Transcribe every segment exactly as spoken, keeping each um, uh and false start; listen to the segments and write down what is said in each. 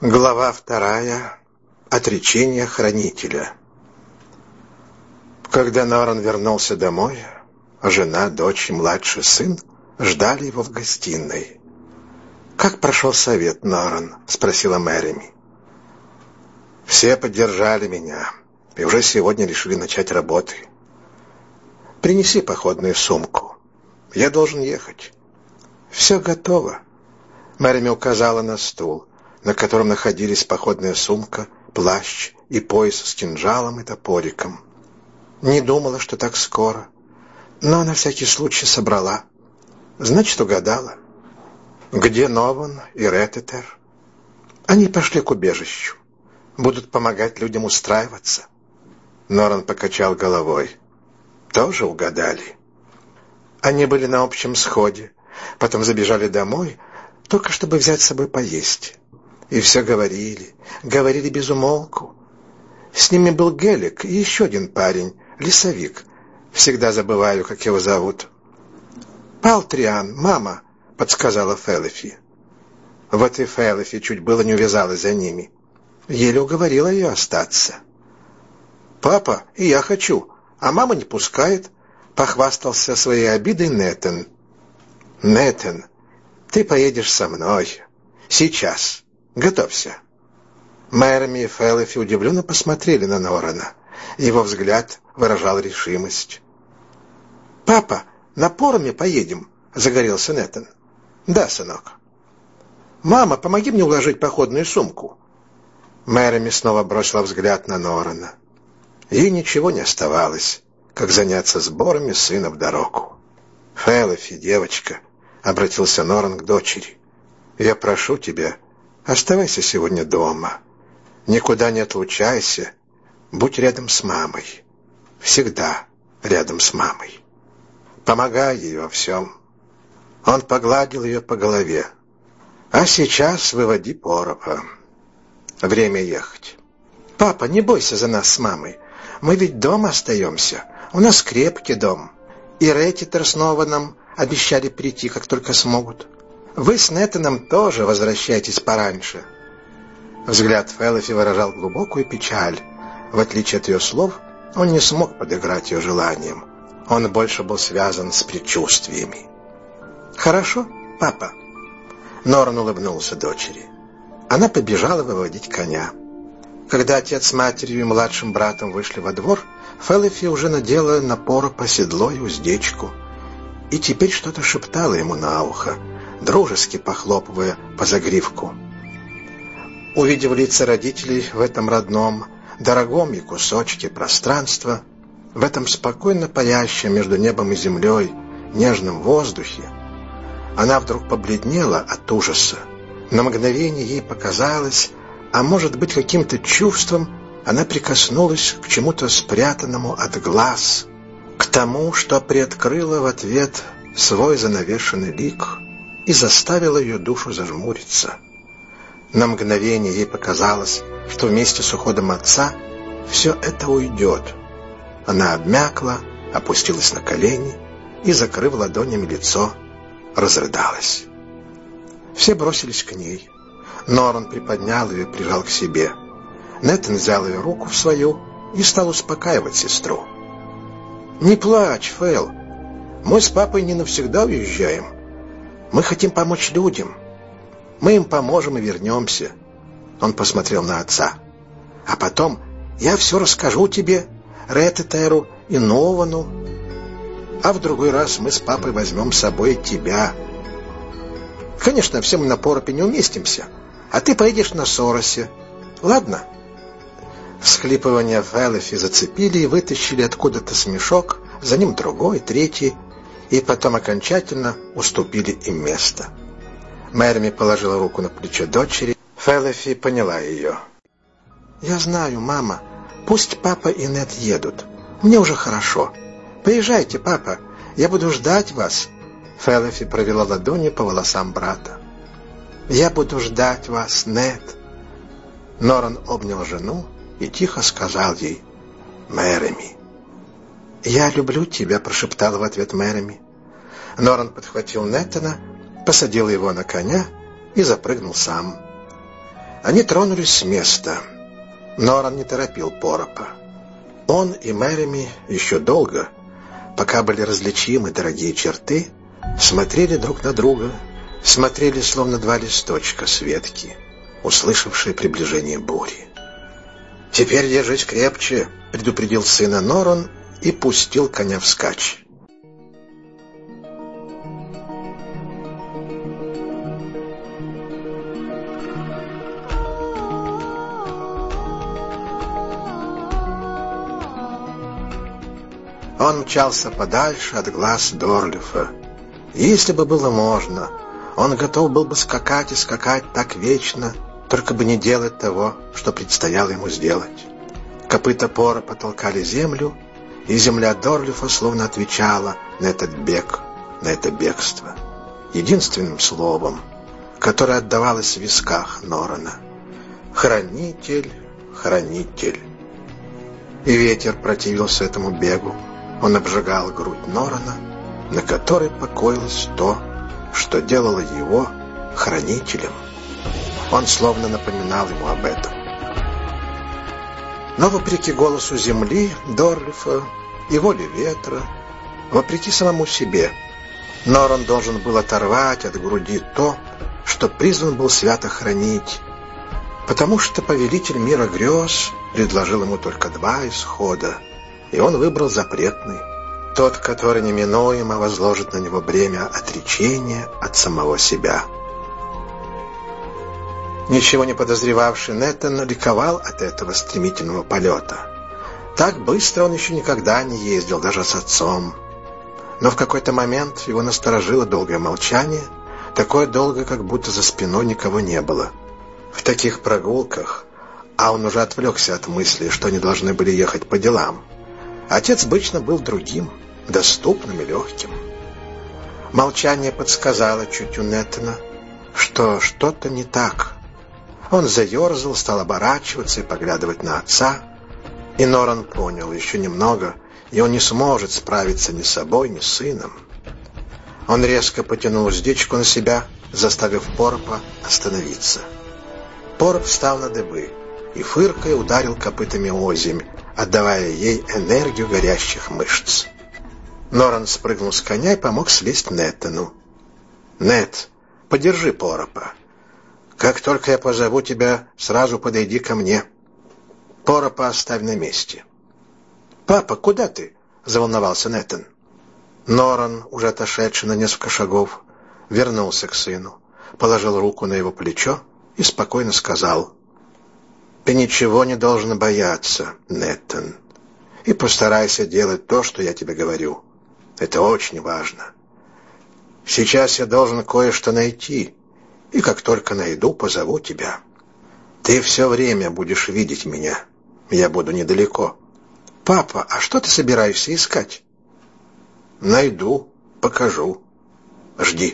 Глава вторая. Отречение хранителя. Когда Норан вернулся домой, жена, дочь и младший сын ждали его в гостиной. «Как прошел совет, Норан?» — спросила Мэрими. «Все поддержали меня и уже сегодня решили начать работы. Принеси походную сумку. Я должен ехать». «Все готово». Мэрими указала на стул, на котором находились походная сумка, плащ и пояс с кинжалом и топориком. Не думала, что так скоро, но на всякий случай собрала. Значит, угадала. Где Нован и Рететер? Они пошли к убежищу. Будут помогать людям устраиваться. Норан покачал головой. Тоже угадали. Они были на общем сходе, потом забежали домой, только чтобы взять с собой поесть. И все говорили, говорили без умолку. С ними был Гелик и еще один парень, лесовик. Всегда забываю, как его зовут. «Палтриан, мама», — подсказала Фелефи. Вот и Фелефи чуть было не увязалась за ними. Еле уговорила ее остаться. «Папа, и я хочу, а мама не пускает», — похвастался своей обидой Нэтан. «Нэтан, ты поедешь со мной. Сейчас. Готовься». Мэрими и Фелефи удивленно посмотрели на Норана. Его взгляд выражал решимость. «Папа, на Пороме поедем», — загорелся Нэтан. «Да, сынок». «Мама, помоги мне уложить походную сумку». Мэрими снова бросила взгляд на Норана. Ей ничего не оставалось, как заняться сборами сына в дорогу. «Фелефи, девочка», — обратился Норан к дочери, — «я прошу тебя, оставайся сегодня дома. Никуда не отлучайся. Будь рядом с мамой. Всегда рядом с мамой. Помогай ей во всем». Он погладил ее по голове. «А сейчас выводи Пороба. Время ехать». «Папа, не бойся за нас с мамой. Мы ведь дома остаемся. У нас крепкий дом. И Рететер снова нам обещали прийти, как только смогут. Вы с Нэтаном тоже возвращайтесь пораньше». Взгляд Фелефи выражал глубокую печаль. В отличие от ее слов, он не смог подыграть ее желаниям. Он больше был связан с предчувствиями. «Хорошо, папа». Норан улыбнулся дочери. Она побежала выводить коня. Когда отец с матерью и младшим братом вышли во двор, Фелефи уже надела на Пороба седло и уздечку. И теперь что-то шептала ему на ухо, дружески похлопывая по загривку. Увидев лица родителей в этом родном, дорогом и кусочке пространства, в этом спокойно парящем между небом и землей нежном воздухе, она вдруг побледнела от ужаса. На мгновение ей показалось, а может быть каким-то чувством, она прикоснулась к чему-то спрятанному от глаз, к тому, что приоткрыло в ответ свой занавешенный лик и заставило ее душу зажмуриться. На мгновение ей показалось, что вместе с уходом отца все это уйдет. Она обмякла, опустилась на колени и, закрыв ладонями лицо, разрыдалась. Все бросились к ней. Норан приподнял ее и прижал к себе. Нэтан взял ее руку в свою и стал успокаивать сестру. «Не плачь, Фэл. Мы с папой не навсегда уезжаем. Мы хотим помочь людям. Мы им поможем и вернемся». Он посмотрел на отца. «А потом я все расскажу тебе, Рететеру и Новану. А в другой раз мы с папой возьмем с собой тебя. Конечно, все мы на Поробе не уместимся, а ты поедешь на Соросе. Ладно?» Всхлипывания Фелефи зацепили и вытащили откуда-то смешок, за ним другой, третий, и потом окончательно уступили им место. Мэрими положила руку на плечо дочери. Фелефи поняла ее. «Я знаю, мама. Пусть папа и Нет едут. Мне уже хорошо. Поезжайте, папа. Я буду ждать вас». Фелефи провела ладонью по волосам брата. «Я буду ждать вас, Нет». Норан обнял жену и тихо сказал ей: «Мэрими». «Я люблю тебя», — прошептала в ответ Мэрими. Норан подхватил Нэтана, посадил его на коня и запрыгнул сам. Они тронулись с места. Норан не торопил Поропа. Он и Мереми еще долго, пока были различимы дорогие черты, смотрели друг на друга, смотрели словно два листочка с ветки, услышавшие приближение бури. «Теперь держись крепче», — предупредил сына Норан и пустил коня вскачь. Он мчался подальше от глаз Дорлифа. Если бы было можно, он готов был бы скакать и скакать так вечно, только бы не делать того, что предстояло ему сделать. Копыта Поропа толкали землю, и земля Дорлифа словно отвечала на этот бег, на это бегство, единственным словом, которое отдавалось в висках Норана: «Хранитель, хранитель». И ветер противился этому бегу. Он обжигал грудь Норана, на которой покоилось то, что делало его хранителем. Он словно напоминал ему об этом. Но вопреки голосу земли, Дорлифа и воле ветра, вопреки самому себе, Норан должен был оторвать от груди то, что призван был свято хранить, потому что повелитель мира грез предложил ему только два исхода, и он выбрал запретный, тот, который неминуемо возложит на него бремя отречения от самого себя. Ничего не подозревавший Нэтан ликовал от этого стремительного полета. Так быстро он еще никогда не ездил, даже с отцом. Но в какой-то момент его насторожило долгое молчание, такое долгое, как будто за спиной никого не было. В таких прогулках, а он уже отвлекся от мысли, что они должны были ехать по делам, отец обычно был другим, доступным и легким. Молчание подсказало чутью Нэтана, что что-то не так. Он заерзал, стал оборачиваться и поглядывать на отца, и Норан понял: еще немного, и он не сможет справиться ни с собой, ни с сыном. Он резко потянул уздечку на себя, заставив Поропа остановиться. Пороп встал на дыбы и, фыркая, ударил копытами озимь, отдавая ей энергию горящих мышц. Норан спрыгнул с коня и помог слезть Нэтану. «Нэт, подержи Поропа. Как только я позову тебя, сразу подойди ко мне. Поропа оставь на месте». «Папа, куда ты?» — заволновался Нэтан. Норан, уже отошедший на несколько шагов, вернулся к сыну, положил руку на его плечо и спокойно сказал: «Ты ничего не должен бояться, Нэтан, и постарайся делать то, что я тебе говорю. Это очень важно. Сейчас я должен кое-что найти, и как только найду, позову тебя. Ты все время будешь видеть меня. Я буду недалеко». «Папа, а что ты собираешься искать?» «Найду, покажу. Жди».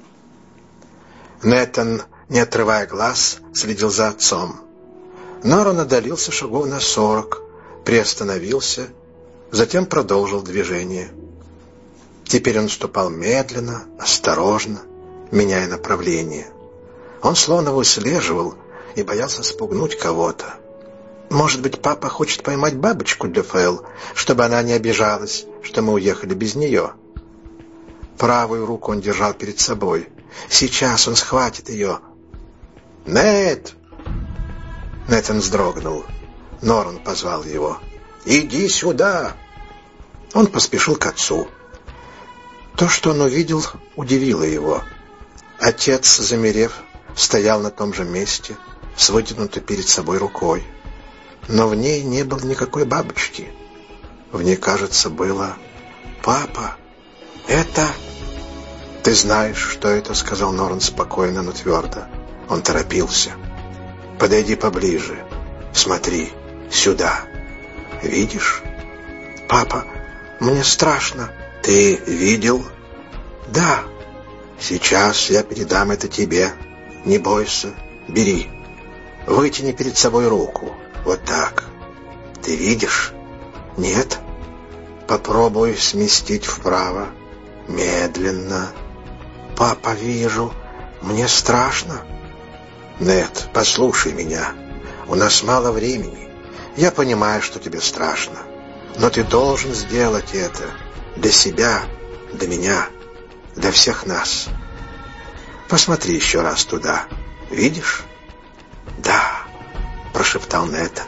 Нэтан, не отрывая глаз, следил за отцом. Норан отдалился шагов на сорок, приостановился, затем продолжил движение. Теперь он ступал медленно, осторожно, меняя направление. Он словно выслеживал и боялся спугнуть кого-то. Может быть, папа хочет поймать бабочку для Фэл, чтобы она не обижалась, что мы уехали без нее. Правую руку он держал перед собой. Сейчас он схватит ее. «Нэт!» Нэтан вздрогнул. Норан позвал его. «Иди сюда!» Он поспешил к отцу. То, что он увидел, удивило его. Отец, замерев, стоял на том же месте, с вытянутой перед собой рукой. Но в ней не было никакой бабочки. В ней, кажется, было: «Папа, это...» «Ты знаешь, что это», — сказал Норан спокойно, но твердо. Он торопился. «Подойди поближе. Смотри, сюда. Видишь?» «Папа, мне страшно». «Ты видел?» «Да». «Сейчас я передам это тебе. Не бойся. Бери. Вытяни перед собой руку. Вот так. Ты видишь?» «Нет». «Попробуй сместить вправо. Медленно». «Папа, вижу. Мне страшно». Нет, послушай меня. У нас мало времени. Я понимаю, что тебе страшно. Но ты должен сделать это. Для себя, для меня, для всех нас. Посмотри еще раз туда. Видишь? Да, прошептал Нэтан.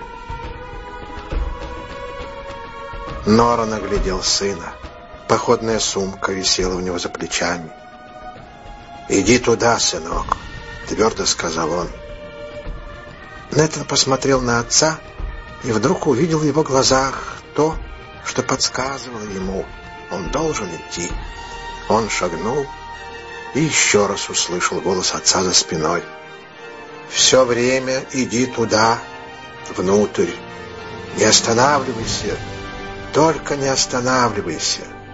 Норан оглядел сына. Походная сумка висела у него за плечами. «Иди туда, сынок», — твердо сказал он. Нэтан посмотрел на отца и вдруг увидел в его глазах то, что подсказывало ему, он должен идти. Он шагнул и еще раз услышал голос отца за спиной. «Все время иди туда, внутрь. Не останавливайся, только не останавливайся».